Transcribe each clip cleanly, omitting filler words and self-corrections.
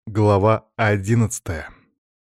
Глава 11.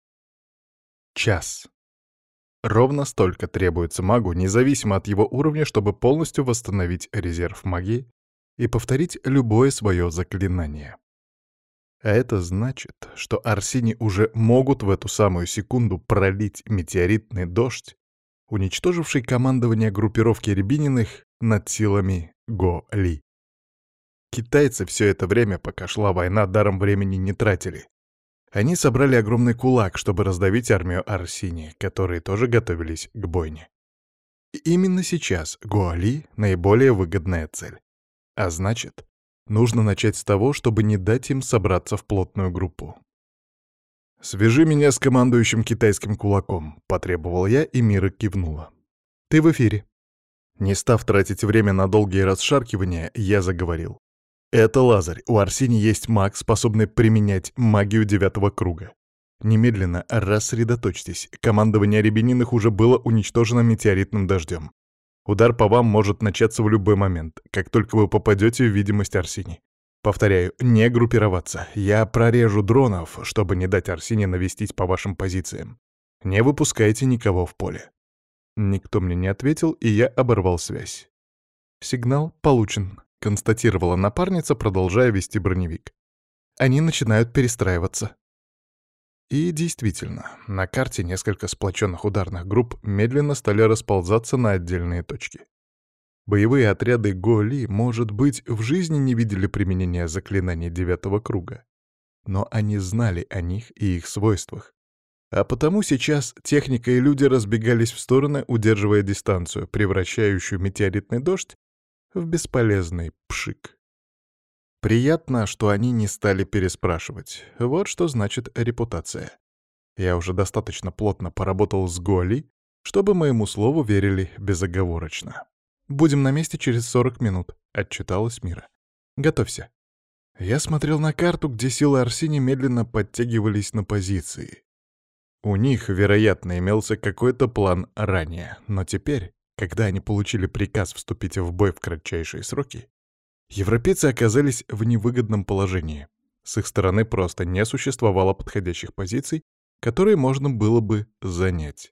Час. Ровно столько требуется магу, независимо от его уровня, чтобы полностью восстановить резерв магии и повторить любое свое заклинание. А это значит, что Арсини уже могут в эту самую секунду пролить метеоритный дождь, уничтоживший командование группировки Рябининых над силами Го-Ли. Китайцы все это время, пока шла война, даром времени не тратили. Они собрали огромный кулак, чтобы раздавить армию Арсини, которые тоже готовились к бойне. И именно сейчас Гуали — наиболее выгодная цель. А значит, нужно начать с того, чтобы не дать им собраться в плотную группу. «Свяжи меня с командующим китайским кулаком», — потребовал я, и Мира кивнула. «Ты в эфире». Не став тратить время на долгие расшаркивания, я заговорил. «Это Лазарь. У Арсини есть маг, способный применять магию 9-го круга. Немедленно рассредоточьтесь. Командование Рябининых уже было уничтожено метеоритным дождем. Удар по вам может начаться в любой момент, как только вы попадете в видимость Арсини. Повторяю, не группироваться. Я прорежу дронов, чтобы не дать Арсини навестить по вашим позициям. Не выпускайте никого в поле». Никто мне не ответил, и я оборвал связь. «Сигнал получен», — констатировала напарница, продолжая вести броневик. «Они начинают перестраиваться». И действительно, на карте несколько сплоченных ударных групп медленно стали расползаться на отдельные точки. Боевые отряды Го-Ли, может быть, в жизни не видели применения заклинаний 9-го круга, но они знали о них и их свойствах. А потому сейчас техника и люди разбегались в стороны, удерживая дистанцию, превращающую метеоритный дождь в бесполезный пшик. Приятно, что они не стали переспрашивать. Вот что значит репутация. Я уже достаточно плотно поработал с Гуали, чтобы моему слову верили безоговорочно. «Будем на месте через 40 минут», — отчиталась Мира. «Готовься». Я смотрел на карту, где силы Арсини медленно подтягивались на позиции. У них, вероятно, имелся какой-то план ранее, но теперь, когда они получили приказ вступить в бой в кратчайшие сроки, европейцы оказались в невыгодном положении. С их стороны просто не существовало подходящих позиций, которые можно было бы занять.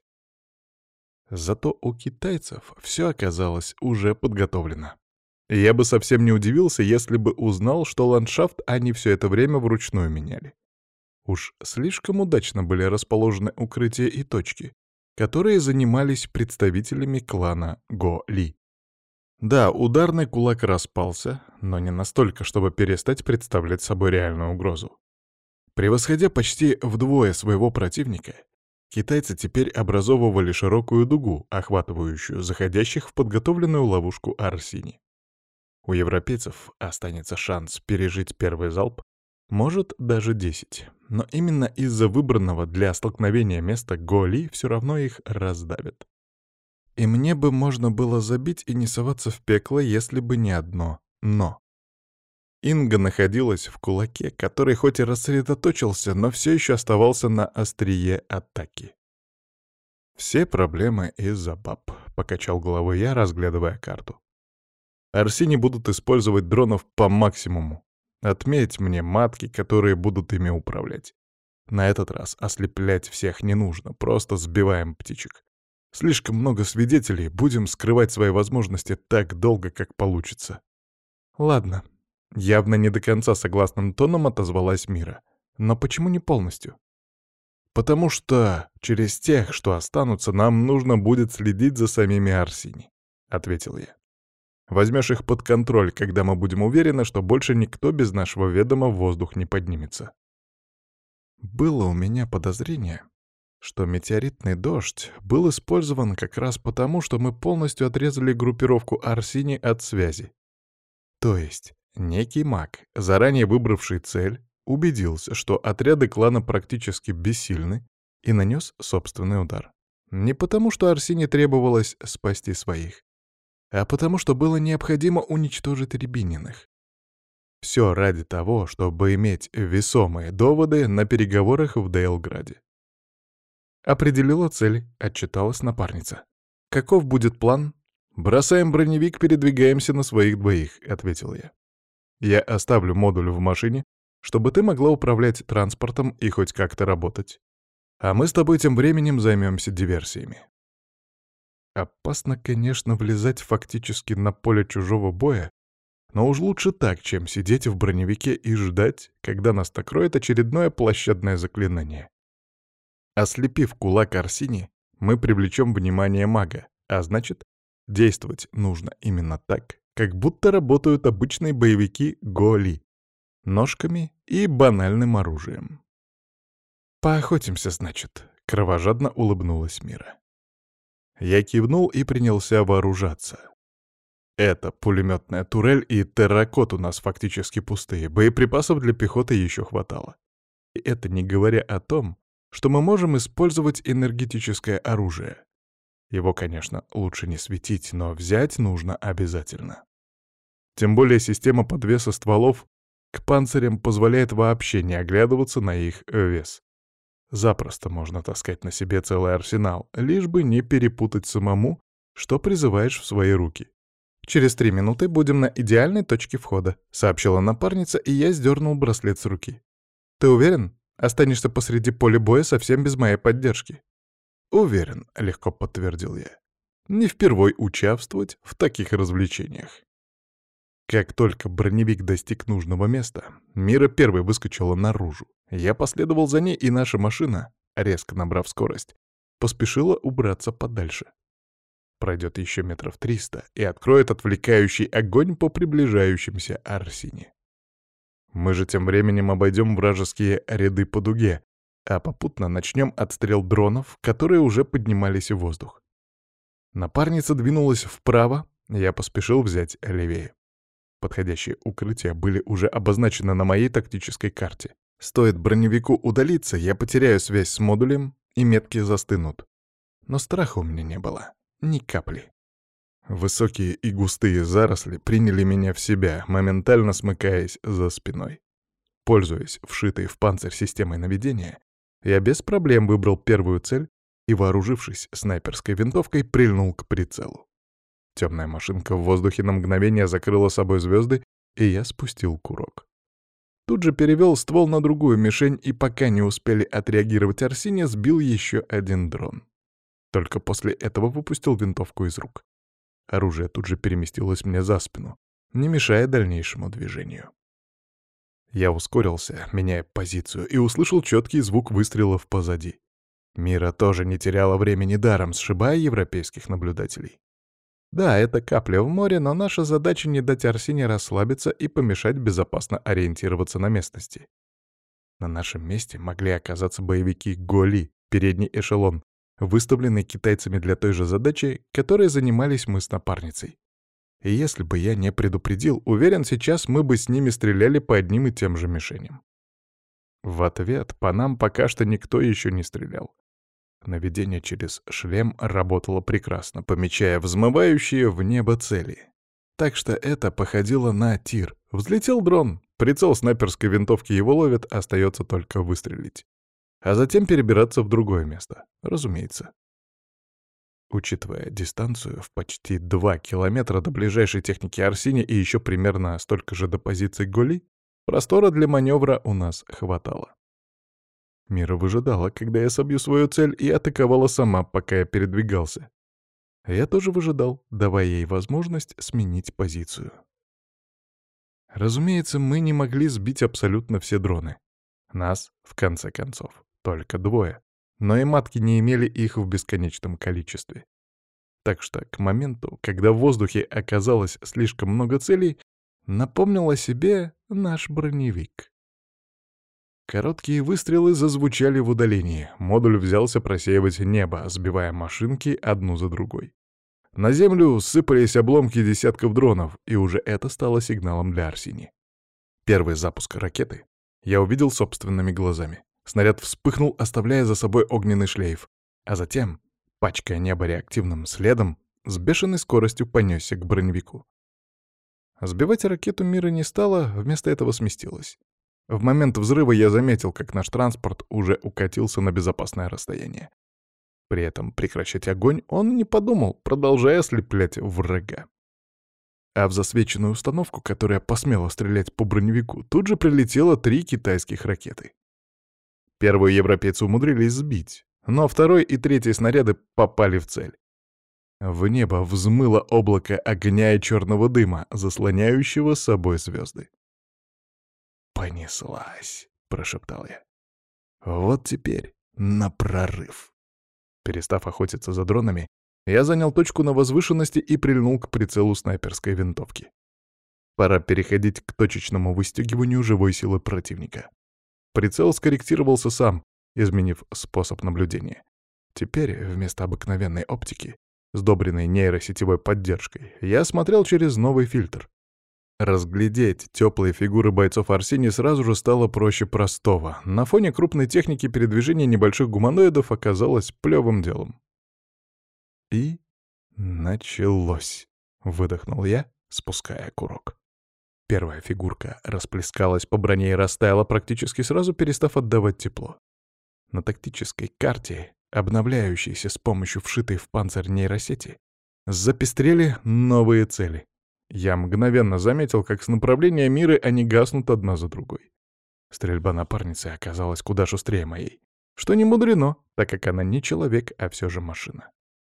Зато у китайцев все оказалось уже подготовлено. И я бы совсем не удивился, если бы узнал, что ландшафт они все это время вручную меняли. Уж слишком удачно были расположены укрытия и точки, которые занимались представителями клана Го-Ли. Да, ударный кулак распался, но не настолько, чтобы перестать представлять собой реальную угрозу. Превосходя почти вдвое своего противника, китайцы теперь образовывали широкую дугу, охватывающую заходящих в подготовленную ловушку Арсини. У европейцев останется шанс пережить первый залп, может, даже 10. Но именно из-за выбранного для столкновения места Го-Ли все равно их раздавят. И мне бы можно было забить и не соваться в пекло, если бы не одно «но». Инга находилась в кулаке, который хоть и рассредоточился, но все еще оставался на острие атаки. «Все проблемы из-за баб», — покачал головой я, разглядывая карту. «Арсини будут использовать дронов по максимуму. Отметь мне матки, которые будут ими управлять. На этот раз ослеплять всех не нужно, просто сбиваем птичек. Слишком много свидетелей, будем скрывать свои возможности так долго, как получится». «Ладно», — явно не до конца согласным тоном отозвалась Мира. «Но почему не полностью?» «Потому что через тех, что останутся, нам нужно будет следить за самими Арсини», — ответил я. «Возьмешь их под контроль, когда мы будем уверены, что больше никто без нашего ведома в воздух не поднимется». Было у меня подозрение, что метеоритный дождь был использован как раз потому, что мы полностью отрезали группировку Арсини от связи. То есть некий маг, заранее выбравший цель, убедился, что отряды клана практически бессильны, и нанес собственный удар. Не потому, что Арсини требовалось спасти своих, а потому что было необходимо уничтожить Рябининых. Все ради того, чтобы иметь весомые доводы на переговорах в Дейлграде. «Определила цель», — отчиталась напарница. «Каков будет план?» «Бросаем броневик, передвигаемся на своих двоих», — ответил я. «Я оставлю модуль в машине, чтобы ты могла управлять транспортом и хоть как-то работать. А мы с тобой тем временем займемся диверсиями. Опасно, конечно, влезать фактически на поле чужого боя, но уж лучше так, чем сидеть в броневике и ждать, когда нас накроет очередное площадное заклинание. Ослепив кулак Арсини, мы привлечем внимание мага, а значит, действовать нужно именно так, как будто работают обычные боевики Голи, ножками и банальным оружием. «Поохотимся, значит», — кровожадно улыбнулась Мира. Я кивнул и принялся вооружаться. Это пулеметная турель и терракот у нас фактически пустые, боеприпасов для пехоты еще хватало. И это не говоря о том, что мы можем использовать энергетическое оружие. Его, конечно, лучше не светить, но взять нужно обязательно. Тем более система подвеса стволов к панцирям позволяет вообще не оглядываться на их вес. Запросто можно таскать на себе целый арсенал, лишь бы не перепутать самому, что призываешь в свои руки. «Через 3 минуты будем на идеальной точке входа», — сообщила напарница, и я сдернул браслет с руки. «Ты уверен? Останешься посреди поля боя совсем без моей поддержки?» «Уверен», — легко подтвердил я. «Не впервой участвовать в таких развлечениях». Как только броневик достиг нужного места, Мира первой выскочила наружу. Я последовал за ней, и наша машина, резко набрав скорость, поспешила убраться подальше. Пройдет еще метров 300 и откроет отвлекающий огонь по приближающимся Арсине. Мы же тем временем обойдем вражеские ряды по дуге, а попутно начнем отстрел дронов, которые уже поднимались в воздух. Напарница двинулась вправо, я поспешил взять левее. Подходящие укрытия были уже обозначены на моей тактической карте. Стоит броневику удалиться, я потеряю связь с модулем, и метки застынут. Но страха у меня не было. Ни капли. Высокие и густые заросли приняли меня в себя, моментально смыкаясь за спиной. Пользуясь вшитой в панцирь системой наведения, я без проблем выбрал первую цель и, вооружившись снайперской винтовкой, прильнул к прицелу. Темная машинка в воздухе на мгновение закрыла собой звезды, и я спустил курок. Тут же перевел ствол на другую мишень, и пока не успели отреагировать Арсини, сбил еще один дрон. Только после этого выпустил винтовку из рук. Оружие тут же переместилось мне за спину, не мешая дальнейшему движению. Я ускорился, меняя позицию, и услышал четкий звук выстрелов позади. Мира тоже не теряла времени даром, сшибая европейских наблюдателей. Да, это капля в море, но наша задача не дать Арсине расслабиться и помешать безопасно ориентироваться на местности. На нашем месте могли оказаться боевики Голи, передний эшелон, выставленный китайцами для той же задачи, которой занимались мы с напарницей. И если бы я не предупредил, уверен, сейчас мы бы с ними стреляли по одним и тем же мишеням. В ответ по нам пока что никто еще не стрелял. Наведение через шлем работало прекрасно, помечая взмывающие в небо цели. Так что это походило на тир. Взлетел дрон, прицел снайперской винтовки его ловит, остается только выстрелить. А затем перебираться в другое место, разумеется. Учитывая дистанцию в почти 2 километра до ближайшей техники Арсини и еще примерно столько же до позиции Голи, простора для маневра у нас хватало. Мира выжидала, когда я собью свою цель, и атаковала сама, пока я передвигался. Я тоже выжидал, давая ей возможность сменить позицию. Разумеется, мы не могли сбить абсолютно все дроны. Нас, в конце концов, только 2. Но и матки не имели их в бесконечном количестве. Так что к моменту, когда в воздухе оказалось слишком много целей, напомнил о себе наш броневик. Короткие выстрелы зазвучали в удалении. Модуль взялся просеивать небо, сбивая машинки одну за другой. На землю сыпались обломки десятков дронов, и уже это стало сигналом для Арсини. Первый запуск ракеты я увидел собственными глазами. Снаряд вспыхнул, оставляя за собой огненный шлейф, а затем, пачкая небо реактивным следом, с бешеной скоростью понесся к броневику. Сбивать ракету Мира не стало, вместо этого сместилась. В момент взрыва я заметил, как наш транспорт уже укатился на безопасное расстояние. При этом прекращать огонь он не подумал, продолжая ослеплять врага. А в засвеченную установку, которая посмела стрелять по броневику, тут же прилетело 3 китайских ракеты. Первую европейцы умудрились сбить, но второй и третий снаряды попали в цель. В небо взмыло облако огня и черного дыма, заслоняющего собой звезды. «Понеслась», — прошептал я. «Вот теперь на прорыв». Перестав охотиться за дронами, я занял точку на возвышенности и прильнул к прицелу снайперской винтовки. Пора переходить к точечному выстегиванию живой силы противника. Прицел скорректировался сам, изменив способ наблюдения. Теперь вместо обыкновенной оптики, сдобренной нейросетевой поддержкой, я смотрел через новый фильтр. Разглядеть теплые фигуры бойцов Арсении сразу же стало проще простого. На фоне крупной техники передвижения небольших гуманоидов оказалось плевым делом. И началось, выдохнул я, спуская курок. Первая фигурка расплескалась по броне и растаяла практически сразу, перестав отдавать тепло. На тактической карте, обновляющейся с помощью вшитой в панцирь нейросети, запестрели новые цели. Я мгновенно заметил, как с направления мира они гаснут одна за другой. Стрельба напарницы оказалась куда шустрее моей, что не мудрено, так как она не человек, а все же машина.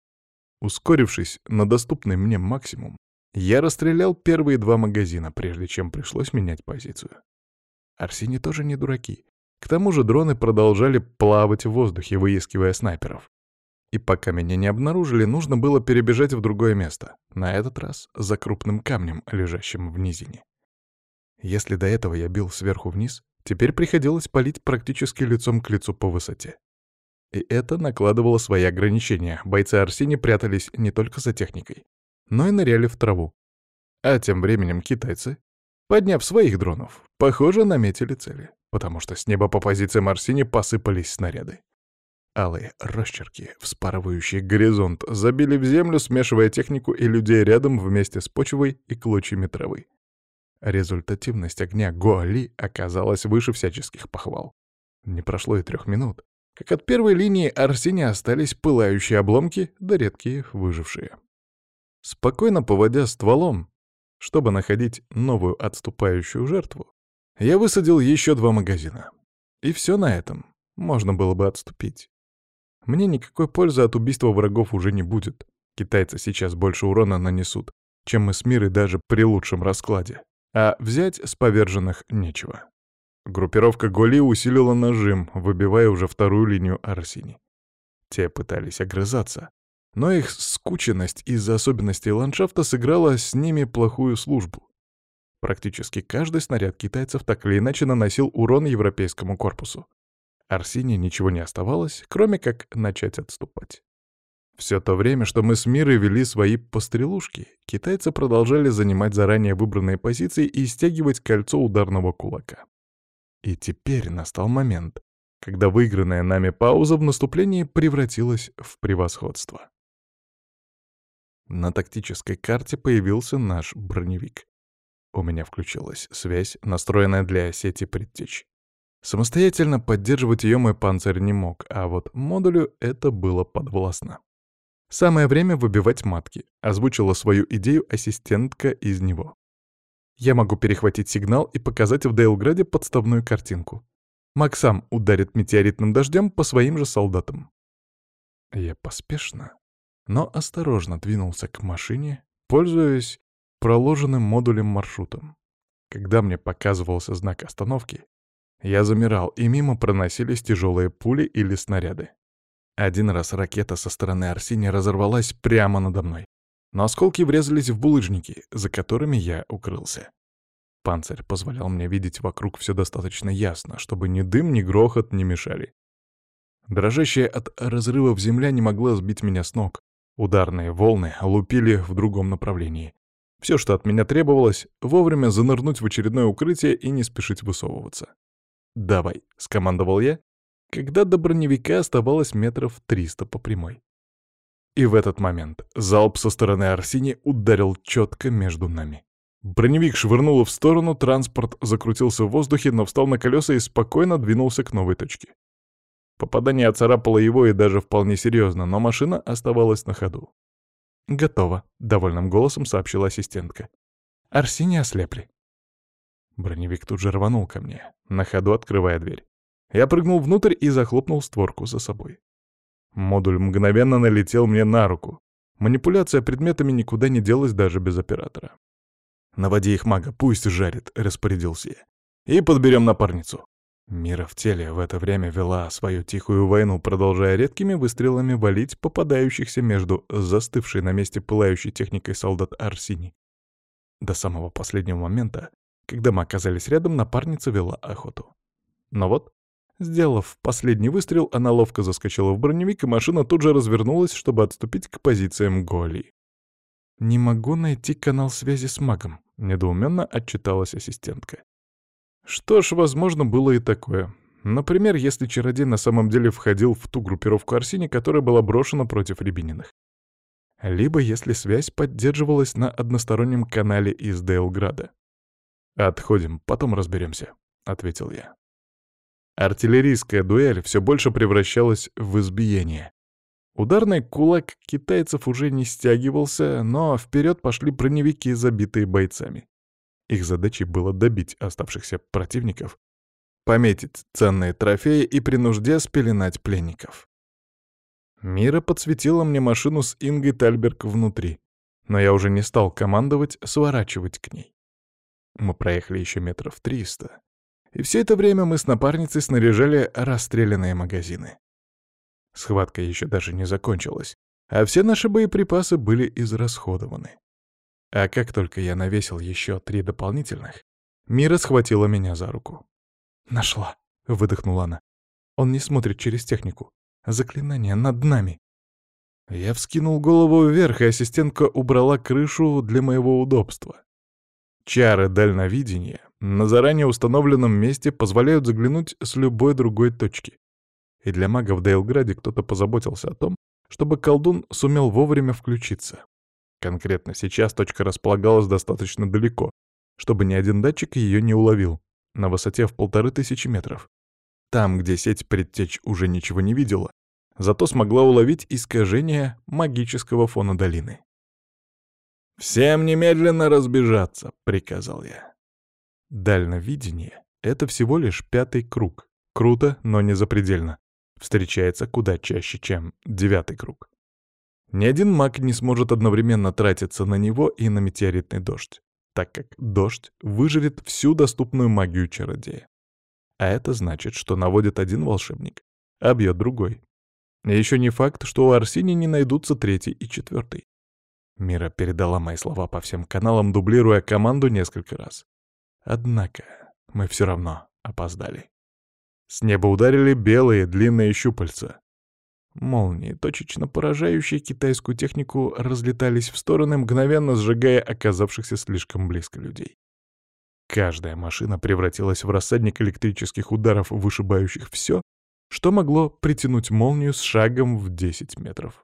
Ускорившись на доступный мне максимум, я расстрелял первые 2 магазина, прежде чем пришлось менять позицию. Арсений тоже не дураки. К тому же дроны продолжали плавать в воздухе, выискивая снайперов. И пока меня не обнаружили, нужно было перебежать в другое место, на этот раз за крупным камнем, лежащим в низине. Если до этого я бил сверху вниз, теперь приходилось палить практически лицом к лицу по высоте. И это накладывало свои ограничения. Бойцы Арсении прятались не только за техникой, но и ныряли в траву. А тем временем китайцы, подняв своих дронов, похоже, наметили цели, потому что с неба по позициям Арсении посыпались снаряды. Алые росчерки, вспарывающие горизонт, забили в землю, смешивая технику и людей рядом вместе с почвой и клочьями травы. Результативность огня Гоали оказалась выше всяческих похвал. Не прошло и 3 минут, как от первой линии Арсении остались пылающие обломки, да редкие выжившие. Спокойно поводя стволом, чтобы находить новую отступающую жертву, я высадил еще 2 магазина. И все на этом. Можно было бы отступить. Мне никакой пользы от убийства врагов уже не будет. Китайцы сейчас больше урона нанесут, чем мы с Мирой даже при лучшем раскладе. А взять с поверженных нечего. Группировка Голи усилила нажим, выбивая уже 2-ю линию Арсении. Те пытались огрызаться, но их скученность из-за особенностей ландшафта сыграла с ними плохую службу. Практически каждый снаряд китайцев так или иначе наносил урон европейскому корпусу. Арсении ничего не оставалось, кроме как начать отступать. Все то время, что мы с Мирой вели свои пострелушки, китайцы продолжали занимать заранее выбранные позиции и стягивать кольцо ударного кулака. И теперь настал момент, когда выигранная нами пауза в наступлении превратилась в превосходство. На тактической карте появился наш броневик. У меня включилась связь, настроенная для сети предтеч. Самостоятельно поддерживать ее мой панцирь не мог, а вот модулю это было подвластно. «Самое время выбивать матки», — озвучила свою идею ассистентка из него. «Я могу перехватить сигнал и показать в Дейлграде подставную картинку. Маг сам ударит метеоритным дождем по своим же солдатам». Я поспешно, но осторожно двинулся к машине, пользуясь проложенным модулем маршрутом. Когда мне показывался знак остановки, я замирал, и мимо проносились тяжелые пули или снаряды. Один раз ракета со стороны Арсении разорвалась прямо надо мной, но осколки врезались в булыжники, за которыми я укрылся. Панцирь позволял мне видеть вокруг все достаточно ясно, чтобы ни дым, ни грохот не мешали. Дрожащая от разрывов земля не могла сбить меня с ног. Ударные волны лупили в другом направлении. Все, что от меня требовалось, вовремя занырнуть в очередное укрытие и не спешить высовываться. «Давай», — скомандовал я, когда до броневика оставалось 300 метров по прямой. И в этот момент залп со стороны Арсении ударил четко между нами. Броневик швырнуло в сторону, транспорт закрутился в воздухе, но встал на колеса и спокойно двинулся к новой точке. Попадание оцарапало его и даже вполне серьезно, но машина оставалась на ходу. «Готово», — довольным голосом сообщила ассистентка. Арсений ослепли. Броневик тут же рванул ко мне, на ходу открывая дверь. Я прыгнул внутрь и захлопнул створку за собой. Модуль мгновенно налетел мне на руку. Манипуляция предметами никуда не делась даже без оператора. «Наводи их, мага, пусть жарит», — распорядился я. «И подберем напарницу». Мира в теле в это время вела свою тихую войну, продолжая редкими выстрелами валить попадающихся между застывшей на месте пылающей техникой солдат Арсини. До самого последнего момента, когда мы оказались рядом, напарница вела охоту. Но вот, сделав последний выстрел, она ловко заскочила в броневик, и машина тут же развернулась, чтобы отступить к позициям Голи. «Не могу найти канал связи с магом», — недоуменно отчиталась ассистентка. Что ж, возможно, было и такое. Например, если чародей на самом деле входил в ту группировку Арсини, которая была брошена против Рябининых. Либо если связь поддерживалась на одностороннем канале из Дейлграда. «Отходим, потом разберемся», — ответил я. Артиллерийская дуэль все больше превращалась в избиение. Ударный кулак китайцев уже не стягивался, но вперед пошли броневики, забитые бойцами. Их задачей было добить оставшихся противников, пометить ценные трофеи и при нужде спеленать пленников. Мира подсветила мне машину с Ингой Тальберг внутри, но я уже не стал командовать сворачивать к ней. Мы проехали еще метров 300, и все это время мы с напарницей снаряжали расстрелянные магазины. Схватка еще даже не закончилась, а все наши боеприпасы были израсходованы. А как только я навесил еще 3 дополнительных, Мира схватила меня за руку. «Нашла», — выдохнула она. «Он не смотрит через технику. Заклинание над нами». Я вскинул голову вверх, и ассистентка убрала крышу для моего удобства. Чары дальновидения на заранее установленном месте позволяют заглянуть с любой другой точки. И для мага в Дейлграде кто-то позаботился о том, чтобы колдун сумел вовремя включиться. Конкретно сейчас точка располагалась достаточно далеко, чтобы ни один датчик ее не уловил, на высоте в 1500 метров. Там, где сеть предтеч уже ничего не видела, зато смогла уловить искажение магического фона долины. «Всем немедленно разбежаться», — приказал я. Дальновидение — это всего лишь 5-й круг. Круто, но не запредельно. Встречается куда чаще, чем 9-й круг. Ни один маг не сможет одновременно тратиться на него и на метеоритный дождь, так как дождь выжрет всю доступную магию чародея. А это значит, что наводит один волшебник, а бьет другой. И еще не факт, что у Арсини не найдутся 3-й и 4-й. Мира передала мои слова по всем каналам, дублируя команду несколько раз. Однако мы все равно опоздали. С неба ударили белые длинные щупальца. Молнии, точечно поражающие китайскую технику, разлетались в стороны, мгновенно сжигая оказавшихся слишком близко людей. Каждая машина превратилась в рассадник электрических ударов, вышибающих все, что могло притянуть молнию с шагом в 10 метров.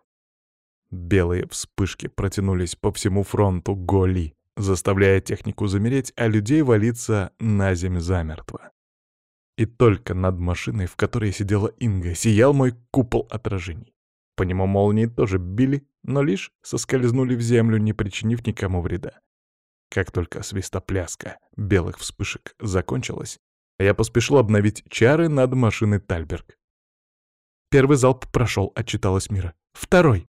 Белые вспышки протянулись по всему фронту Голи, заставляя технику замереть, а людей валиться на земь замертво. И только над машиной, в которой сидела Инга, сиял мой купол отражений. По нему молнии тоже били, но лишь соскользнули в землю, не причинив никому вреда. Как только свистопляска белых вспышек закончилась, я поспешил обновить чары над машиной Тальберг. Первый залп прошел, отчиталась Мира. Второй.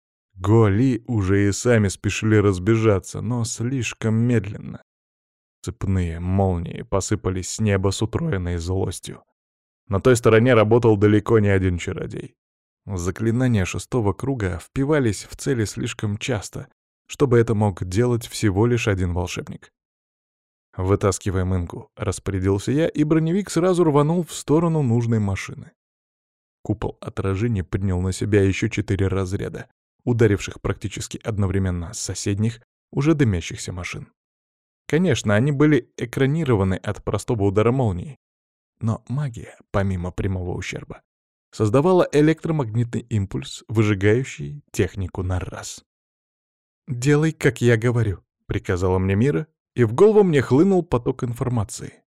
Голи уже и сами спешили разбежаться, но слишком медленно. Цепные молнии посыпались с неба с утроенной злостью. На той стороне работал далеко не один чародей. Заклинания 6-го круга впивались в цели слишком часто, чтобы это мог делать всего лишь один волшебник. «Вытаскиваем Ингу», — распорядился я, и броневик сразу рванул в сторону нужной машины. Купол отражения поднял на себя еще 4 разряда, ударивших практически одновременно с соседних, уже дымящихся машин. Конечно, они были экранированы от простого удара молнии, но магия, помимо прямого ущерба, создавала электромагнитный импульс, выжигающий технику на раз. «Делай, как я говорю», — приказала мне Мира, и в голову мне хлынул поток информации.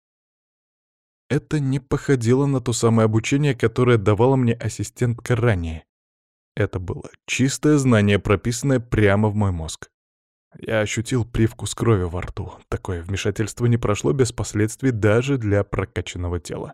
Это не походило на то самое обучение, которое давала мне ассистентка ранее. Это было чистое знание, прописанное прямо в мой мозг. Я ощутил привкус крови во рту. Такое вмешательство не прошло без последствий даже для прокачанного тела.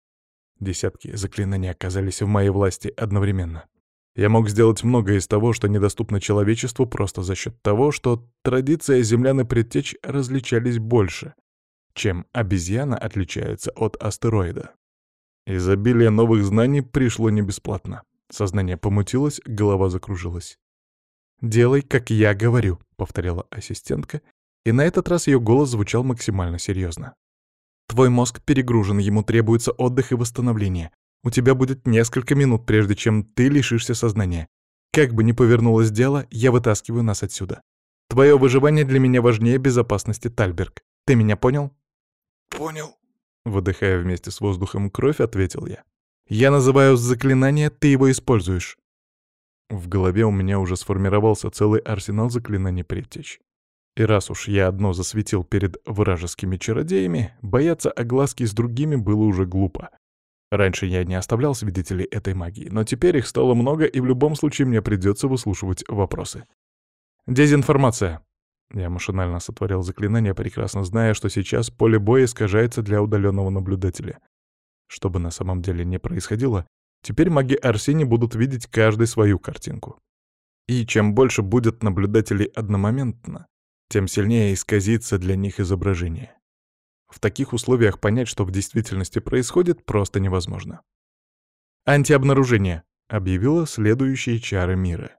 Десятки заклинаний оказались в моей власти одновременно. Я мог сделать многое из того, что недоступно человечеству, просто за счет того, что традиции землян и предтеч различались больше, чем обезьяна отличается от астероида. Изобилие новых знаний пришло не бесплатно. Сознание помутилось, голова закружилась. «Делай, как я говорю», — повторяла ассистентка, и на этот раз ее голос звучал максимально серьезно. «Твой мозг перегружен, ему требуется отдых и восстановление. У тебя будет несколько минут, прежде чем ты лишишься сознания. Как бы ни повернулось дело, я вытаскиваю нас отсюда. Твое выживание для меня важнее безопасности, Тальберг. Ты меня понял?» «Понял». Выдыхая вместе с воздухом кровь, ответил я. «Я называю заклинание, ты его используешь». В голове у меня уже сформировался целый арсенал заклинаний предтеч. И раз уж я одно засветил перед вражескими чародеями, бояться огласки с другими было уже глупо. Раньше я не оставлял свидетелей этой магии, но теперь их стало много, и в любом случае мне придется выслушивать вопросы. «Дезинформация». Я машинально сотворил заклинание, прекрасно зная, что сейчас поле боя искажается для удаленного наблюдателя. Что бы на самом деле не происходило, теперь маги Арсени будут видеть каждый свою картинку. И чем больше будет наблюдателей одномоментно, тем сильнее исказится для них изображение. В таких условиях понять, что в действительности происходит, просто невозможно. «Антиобнаружение», — объявила следующие чары мира.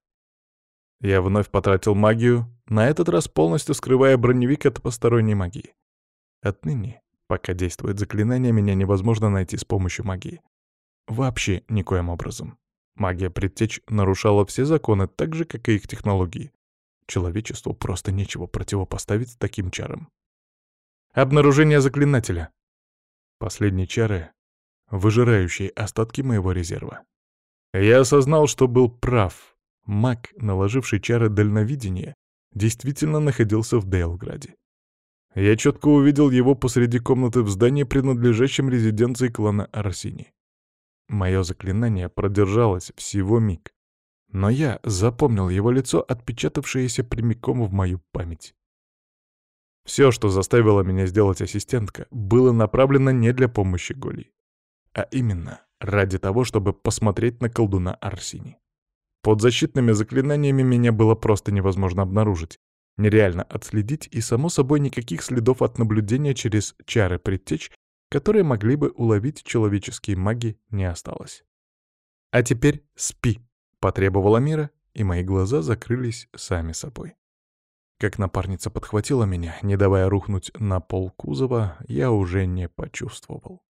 Я вновь потратил магию, на этот раз полностью скрывая броневик от посторонней магии. Отныне, пока действует заклинание, меня невозможно найти с помощью магии. Вообще никоим образом. Магия предтеч нарушала все законы, так же, как и их технологии. Человечеству просто нечего противопоставить таким чарам. Обнаружение заклинателя. Последние чары, выжирающие остатки моего резерва. Я осознал, что был прав. Маг, наложивший чары дальновидения, действительно находился в Дейлграде. Я четко увидел его посреди комнаты в здании, принадлежащем резиденции клана Арсини. Мое заклинание продержалось всего миг, но я запомнил его лицо, отпечатавшееся прямиком в мою память. Все, что заставило меня сделать ассистентка, было направлено не для помощи Голи, а именно ради того, чтобы посмотреть на колдуна Арсини. Под защитными заклинаниями меня было просто невозможно обнаружить, нереально отследить и, само собой, никаких следов от наблюдения через чары предтеч, которые могли бы уловить человеческие маги, не осталось. «А теперь спи», — потребовала Мира, и мои глаза закрылись сами собой. Как напарница подхватила меня, не давая рухнуть на пол кузова, я уже не почувствовал.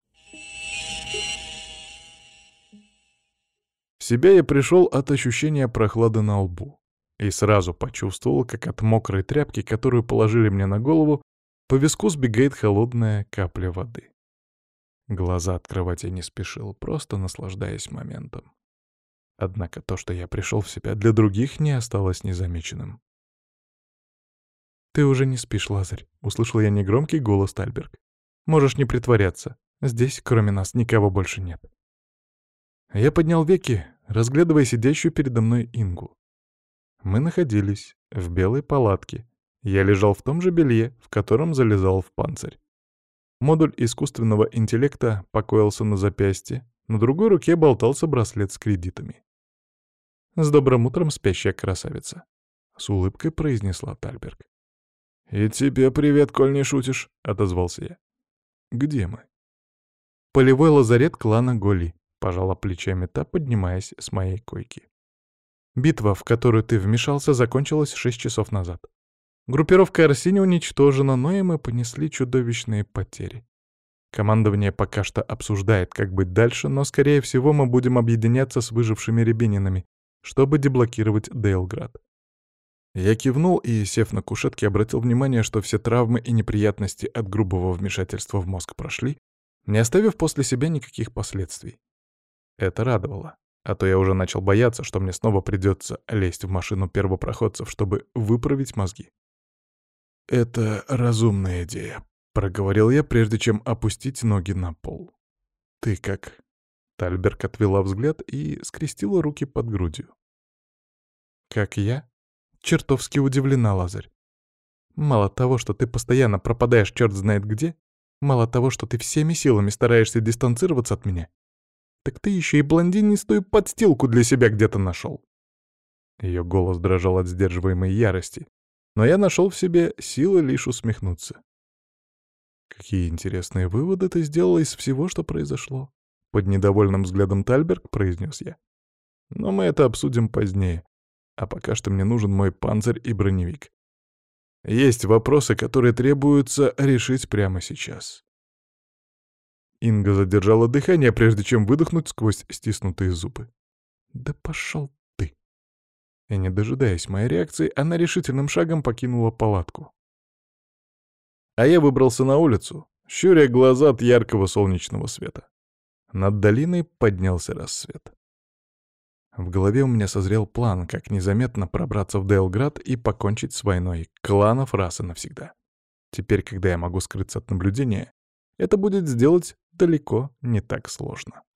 В себя я пришел от ощущения прохлады на лбу и сразу почувствовал, как от мокрой тряпки, которую положили мне на голову, по виску сбегает холодная капля воды. Глаза открывать я не спешил, просто наслаждаясь моментом. Однако то, что я пришел в себя, для других не осталось незамеченным. «Ты уже не спишь, Лазарь», — услышал я негромкий голос Тальберг. «Можешь не притворяться. Здесь, кроме нас, никого больше нет». Я поднял веки, разглядывая сидящую передо мной Ингу. Мы находились в белой палатке. Я лежал в том же белье, в котором залезал в панцирь. Модуль искусственного интеллекта покоился на запястье, на другой руке болтался браслет с кредитами. «С добрым утром, спящая красавица», — с улыбкой произнесла Тальберг. «И тебе привет, коль не шутишь», — отозвался я. «Где мы?» «Полевой лазарет клана Голи», — пожала плечами та, поднимаясь с моей койки. «Битва, в которую ты вмешался, закончилась 6 часов назад. Группировка Арсини уничтожена, но и мы понесли чудовищные потери. Командование пока что обсуждает, как быть дальше, но, скорее всего, мы будем объединяться с выжившими рябининами, чтобы деблокировать Дейлград». Я кивнул и, сев на кушетке, обратил внимание, что все травмы и неприятности от грубого вмешательства в мозг прошли, не оставив после себя никаких последствий. Это радовало, а то я уже начал бояться, что мне снова придется лезть в машину первопроходцев, чтобы выправить мозги. «Это разумная идея», — проговорил я, прежде чем опустить ноги на пол. «Ты как?» Тальберг отвела взгляд и скрестила руки под грудью. «Как я?» Чертовски удивлена, Лазарь. Мало того, что ты постоянно пропадаешь черт знает где, мало того, что ты всеми силами стараешься дистанцироваться от меня, так ты еще и блондинистую подстилку для себя где-то нашел. Ее голос дрожал от сдерживаемой ярости, но я нашел в себе силы лишь усмехнуться. Какие интересные выводы ты сделала из всего, что произошло? Под недовольным взглядом Тальберг произнес я. Но мы это обсудим позднее. А пока что мне нужен мой панцирь и броневик. Есть вопросы, которые требуется решить прямо сейчас. Инга задержала дыхание, прежде чем выдохнуть сквозь стиснутые зубы. «Да пошел ты!» И, не дожидаясь моей реакции, она решительным шагом покинула палатку. А я выбрался на улицу, щуря глаза от яркого солнечного света. Над долиной поднялся рассвет. В голове у меня созрел план, как незаметно пробраться в Дейлград и покончить с войной кланов раз и навсегда. Теперь, когда я могу скрыться от наблюдения, это будет сделать далеко не так сложно.